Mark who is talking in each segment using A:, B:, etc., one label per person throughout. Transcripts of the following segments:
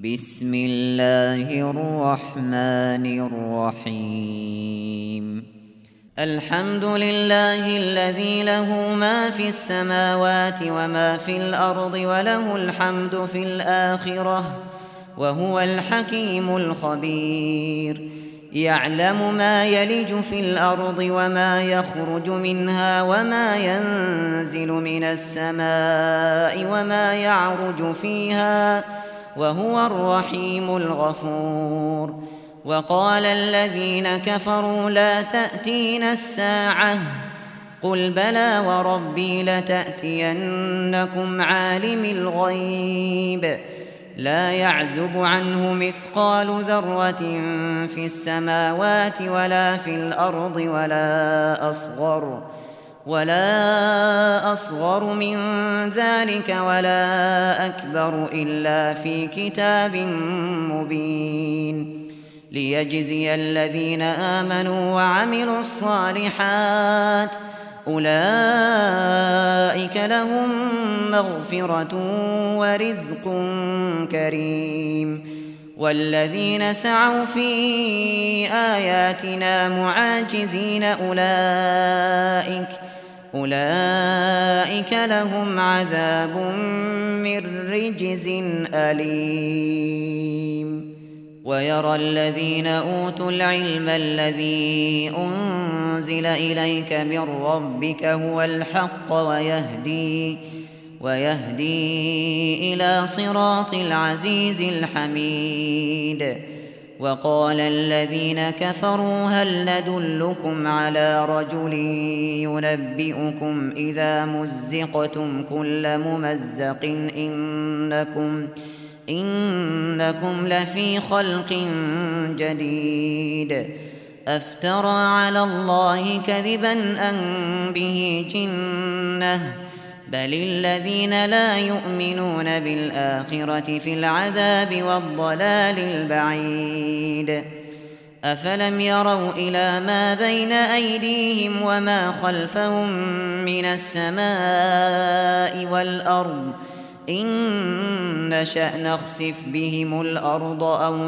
A: بسم الله الرحمن الرحيم. الحمد لله الذي له ما في السماوات وما في الأرض وله الحمد في الآخرة وهو الحكيم الخبير. يعلم ما يلج في الأرض وما يخرج منها وما ينزل من السماء وما يعرج فيها وهو الرحيم الغفور. وقال الذين كفروا لا تأتينا الساعة قل بلى وربي لتأتينكم عالم الغيب لا يعزب عنه مثقال ذرة في السماوات ولا في الأرض ولا أصغر من ذلك ولا أكبر إلا في كتاب مبين. ليجزي الذين آمنوا وعملوا الصالحات أولئك لهم مغفرة ورزق كريم. والذين سعوا في آياتنا معاجزين أولئك لهم عذاب من رجز أليم. ويرى الذين أوتوا العلم الذي أنزل إليك من ربك هو الحق ويهدي إلى صراط العزيز الحميد. وقال الذين كفروا هل ندلكم على رجل ينبئكم إذا مزقتم كل ممزق إنكم لفي خلق جديد. أفترى على الله كذبا أم به جنة بل الذين لا يؤمنون بالآخرة في العذاب والضلال البعيد. أفلم يروا إلى ما بين أيديهم وما خلفهم من السماء والأرض إن نشأ نخسف بهم الأرض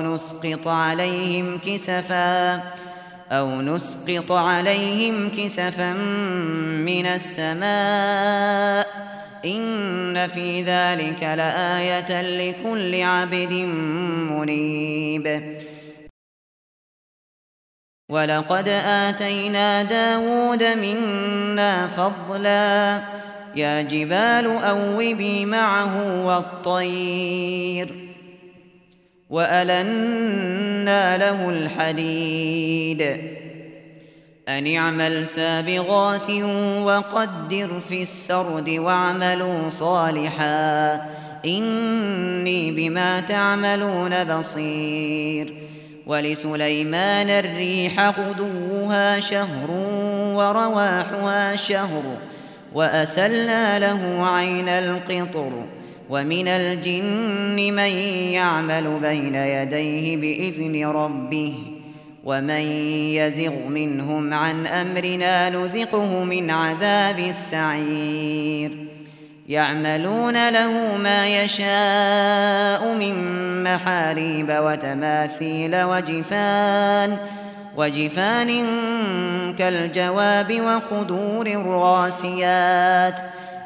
A: أو نسقط عليهم كسفا من السماء إن في ذلك لآية لكل عبد منيب. ولقد آتينا داود منا فضلا يا جبال أوبي معه والطير وألنا له الحديد أن اعمل سابغات وقدر في السرد واعملوا صالحا إني بما تعملون بصير. ولسليمان الريح غدوها شهر ورواحها شهر وأسلنا له عين القطر. ومن الجن من يعمل بين يديه بإذن ربه ومن يزغ منهم عن أمرنا نذقه من عذاب السعير. يعملون له ما يشاء من محاريب وتماثيل وجفان كالجواب وقدور الراسيات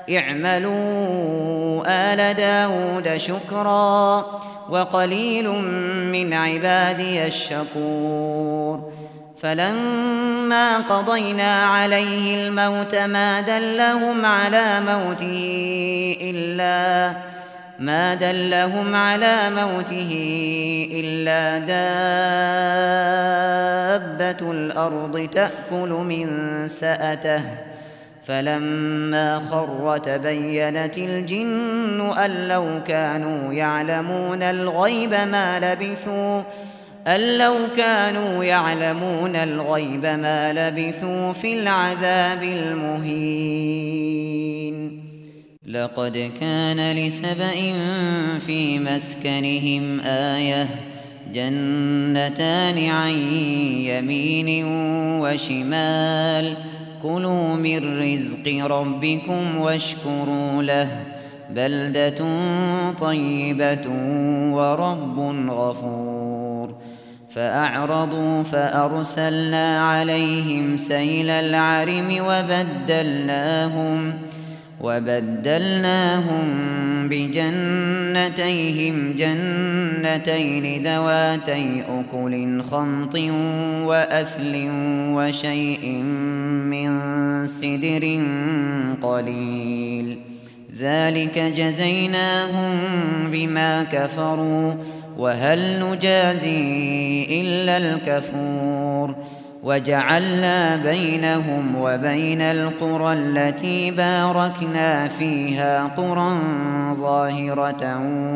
A: اعملوا آل داود شكرا وقليل من عبادي الشكور. فلما قضينا عليه الموت ما دلهم على موته إلا دابة الأرض تأكل من سأته فلما خر تبينت الجن أن لو كانوا يعلمون الغيب ما لبثوا في العذاب المهين. لقد كان لسبإ في مسكنهم آية جنتان عن يمين وشمال كلوا من رزق ربكم واشكروا له بلدة طيبة ورب غفور. فأعرضوا فأرسلنا عليهم سيل العرم وبدلناهم بجنتيهم جنتين ذواتي أكل خمط وأثل وشيء من سدر قليل، ذلك جزيناهم بما كفروا وهل نجازي إلا الكفور. وجعلنا بينهم وبين القرى التي باركنا فيها قرى ظاهرة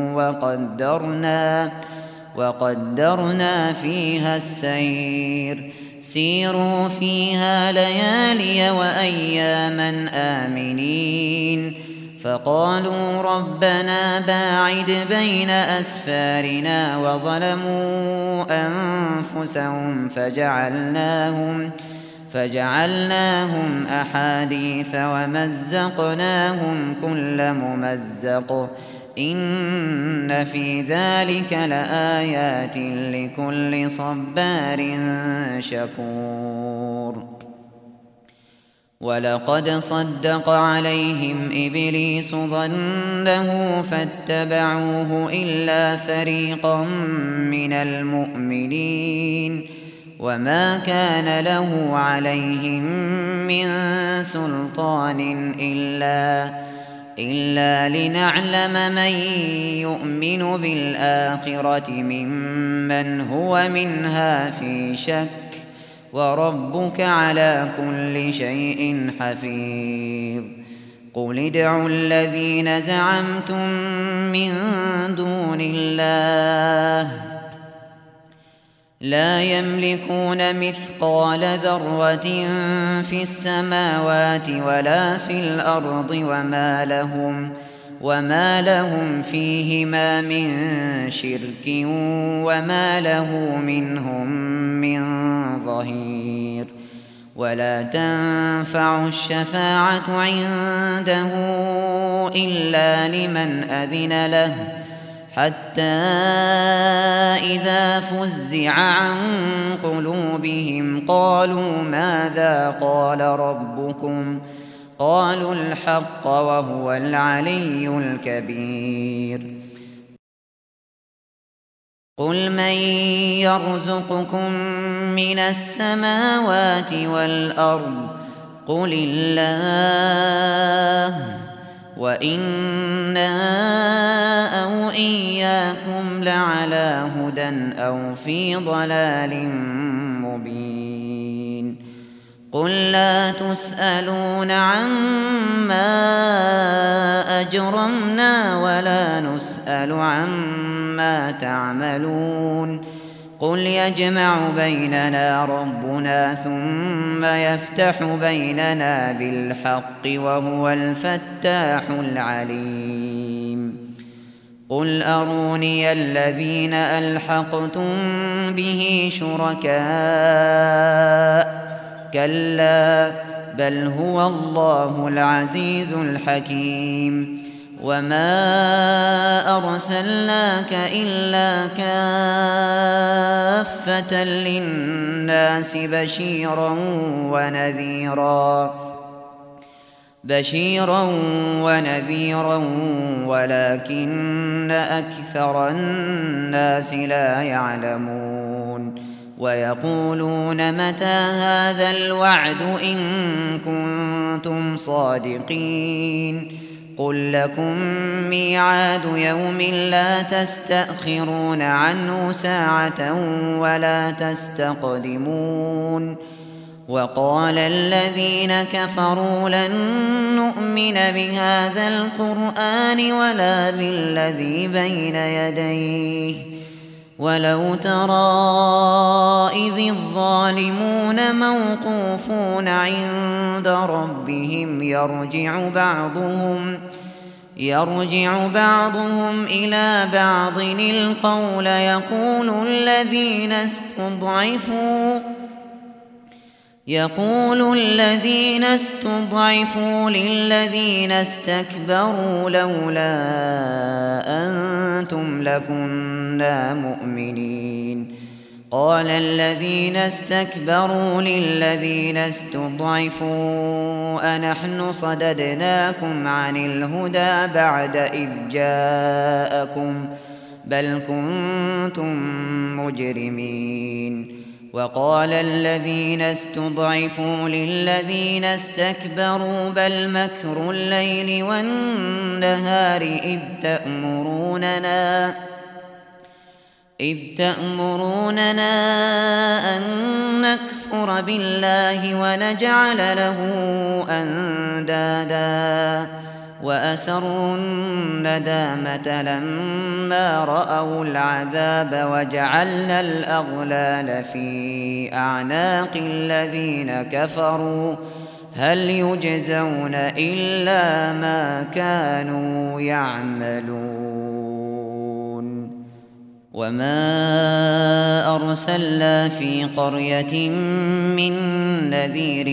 A: وقدرنا فيها السير، سيروا فيها ليالي وأياما آمنين. فقالوا ربنا باعد بين أسفارنا وظلموا أنفسهم فجعلناهم أحاديث ومزقناهم كل ممزق، إن في ذلك لآيات لكل صبار شكور. ولقد صدق عليهم إبليس ظنه فاتبعوه إلا فريقا من المؤمنين، وما كان له عليهم من سلطان إلا لنعلم من يؤمن بالآخرة ممن هو منها في شك، وربك على كل شيء حفيظ. قل ادعوا الذين زعمتم من دون الله لا يملكون مثقال ذرة في السماوات ولا في الأرض وما لهم فيهما من شرك وما له منهم من ظهير. ولا تنفع الشفاعة عنده إلا لمن أذن له، حتى إذا فزع عن قلوبهم قالوا ماذا قال ربكم؟ قالوا الحق وهو العلي الكبير. قل من يرزقكم من السماوات والأرض؟ قل الله، وإنا أو إياكم لعلى هدى أو في ضلال مبين. قل لا تسألون عما أجرمنا ولا نسأل عما تعملون. قل يجمع بيننا ربنا ثم يفتح بيننا بالحق وهو الفتاح العليم. قل أروني الذين ألحقتم به شركاء، كلا بل هو الله العزيز الحكيم. وما أرسلناك إلا كافة للناس بشيرا ونذيرا ولكن أكثر الناس لا يعلمون. ويقولون متى هذا الوعد إن كنتم صادقين؟ قل لكم ميعاد يوم لا تستأخرون عنه ساعة ولا تستقدمون. وقال الذين كفروا لن نؤمن بهذا القرآن ولا بالذي بين يديه، ولو ترى إذ الظالمون موقوفون عند ربهم يرجع بعضهم إلى بعض يقول الذين استضعفوا للذين استكبروا لولا أنتم لكنا مؤمنين. قال الذين استكبروا للذين استضعفوا أنحن صددناكم عن الهدى بعد إذ جاءكم بل كنتم مجرمين. وقال الذين استضعفوا للذين استكبروا بل مكر الليل والنهار إذ تأمروننا أن نكفر بالله ونجعل له أندادا وأسروا الندامة لما رأوا العذاب وجعلنا الأغلال في أعناق الذين كفروا هل يجزون إلا ما كانوا يعملون. وما أرسلنا في قرية من نذير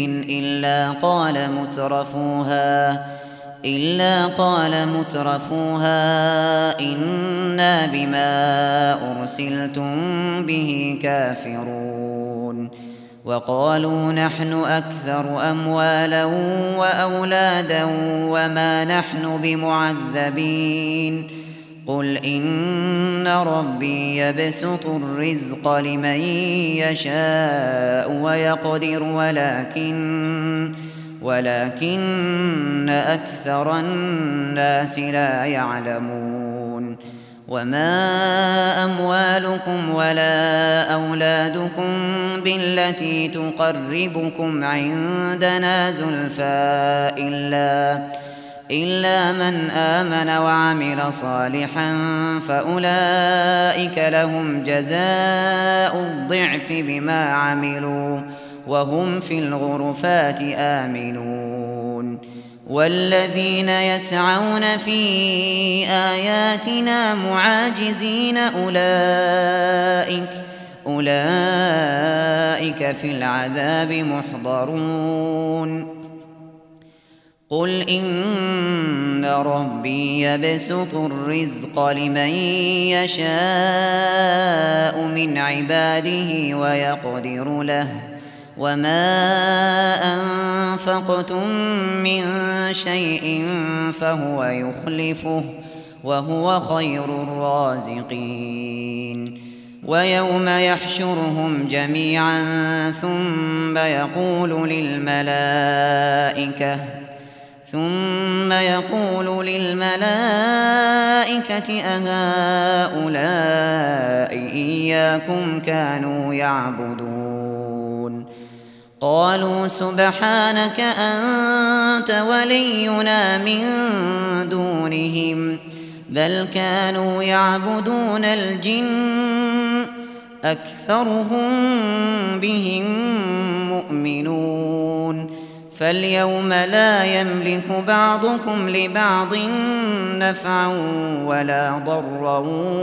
A: إلا قال مترفوها إنا بما أرسلتم به كافرون. وقالوا نحن أكثر أموالا وأولادا وما نحن بمعذبين. قل إن ربي يبسط الرزق لمن يشاء ويقدر ولكن أكثر الناس لا يعلمون. وما أموالكم ولا أولادكم بالتي تقربكم عندنا زلفى إلا من آمن وعمل صالحا فأولئك لهم جزاء الضعف بما عملوا وهم في الغرفات آمنون. والذين يسعون في آياتنا معاجزين أولئك في العذاب محضرون. قل إن ربي يبسط الرزق لمن يشاء من عباده ويقدر له وما أنفقتم من شيء فهو يخلفه وهو خير الرازقين. ويوم يحشرهم جميعا ثم يقول للملائكة أهؤلاء إياكم كانوا يعبدون. قالوا سبحانك أنت ولينا من دونهم بل كانوا يعبدون الجن أكثرهم بهم مؤمنون. فاليوم لا يملك بعضكم لبعض نفعا ولا ضرا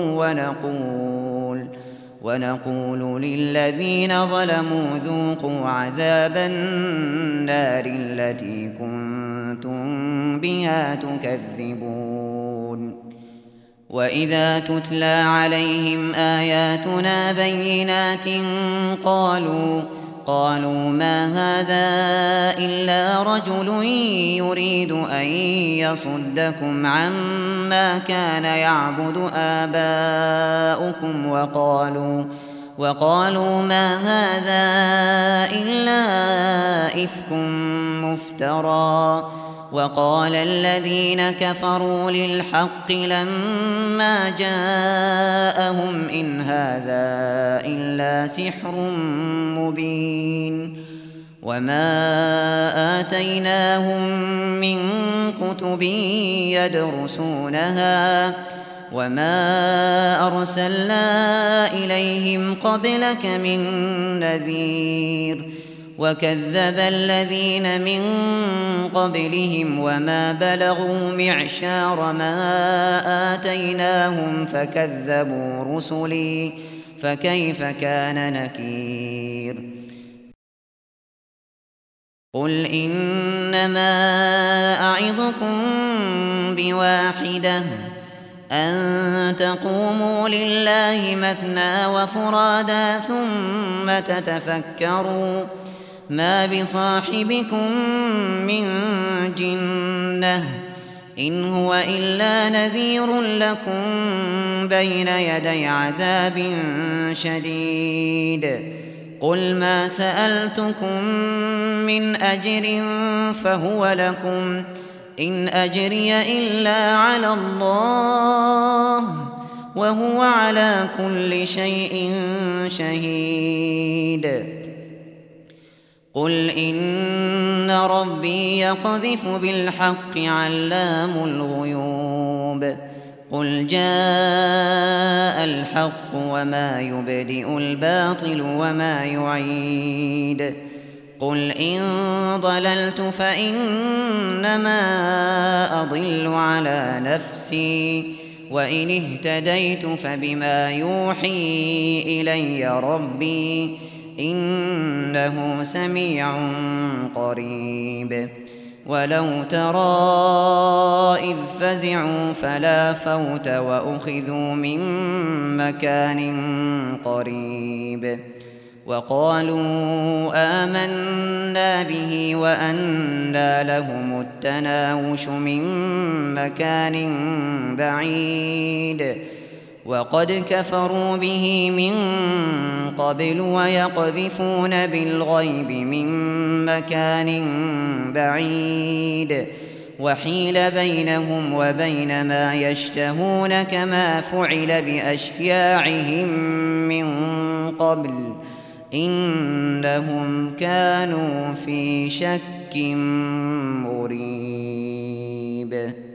A: ونقول للذين ظلموا ذوقوا عذاب النار التي كنتم بها تكذبون. وإذا تتلى عليهم آياتنا بينات قالوا ما هذا إلا رجل يريد أن يصدكم عما كان يعبد آباؤكم وقالوا ما هذا إلا إفك مفترى. وقال الذين كفروا للحق لما جاءهم إن هذا إلا سحر مبين. وما آتيناهم من كتب يدرسونها وما أرسلنا إليهم قبلك من نذير. وكذب الذين من قبلهم وما بلغوا معشار ما آتيناهم فكذبوا رسلي فكيف كان نكير. قل إنما أعظكم بواحدة أن تقوموا لله مثنى وفرادا ثم تتفكروا ما بصاحبكم من جنة إن هو إلا نذير لكم بين يدي عذاب شديد قل ما سألتكم من أجر فهو لكم إن أجري إلا على الله وهو على كل شيء شهيد قل إن ربي يقذف بالحق علام الغيوب قل جاء الحق وما يبدئ الباطل وما يعيد قل إن ضللت فإنما أضل على نفسي وإن اهتديت فبما يوحي إلي ربي إنه سميع قريب ولو ترى إذ فزعوا فلا فوت وأخذوا من مكان قريب وقالوا آمنا به وأنى لهم التناوش من مكان بعيد وقد كفروا به من قبل ويقذفون بالغيب من مكان بعيد وحيل بينهم وبين ما يشتهون كما فعل بأشياعهم من قبل إنهم كانوا في شك مريب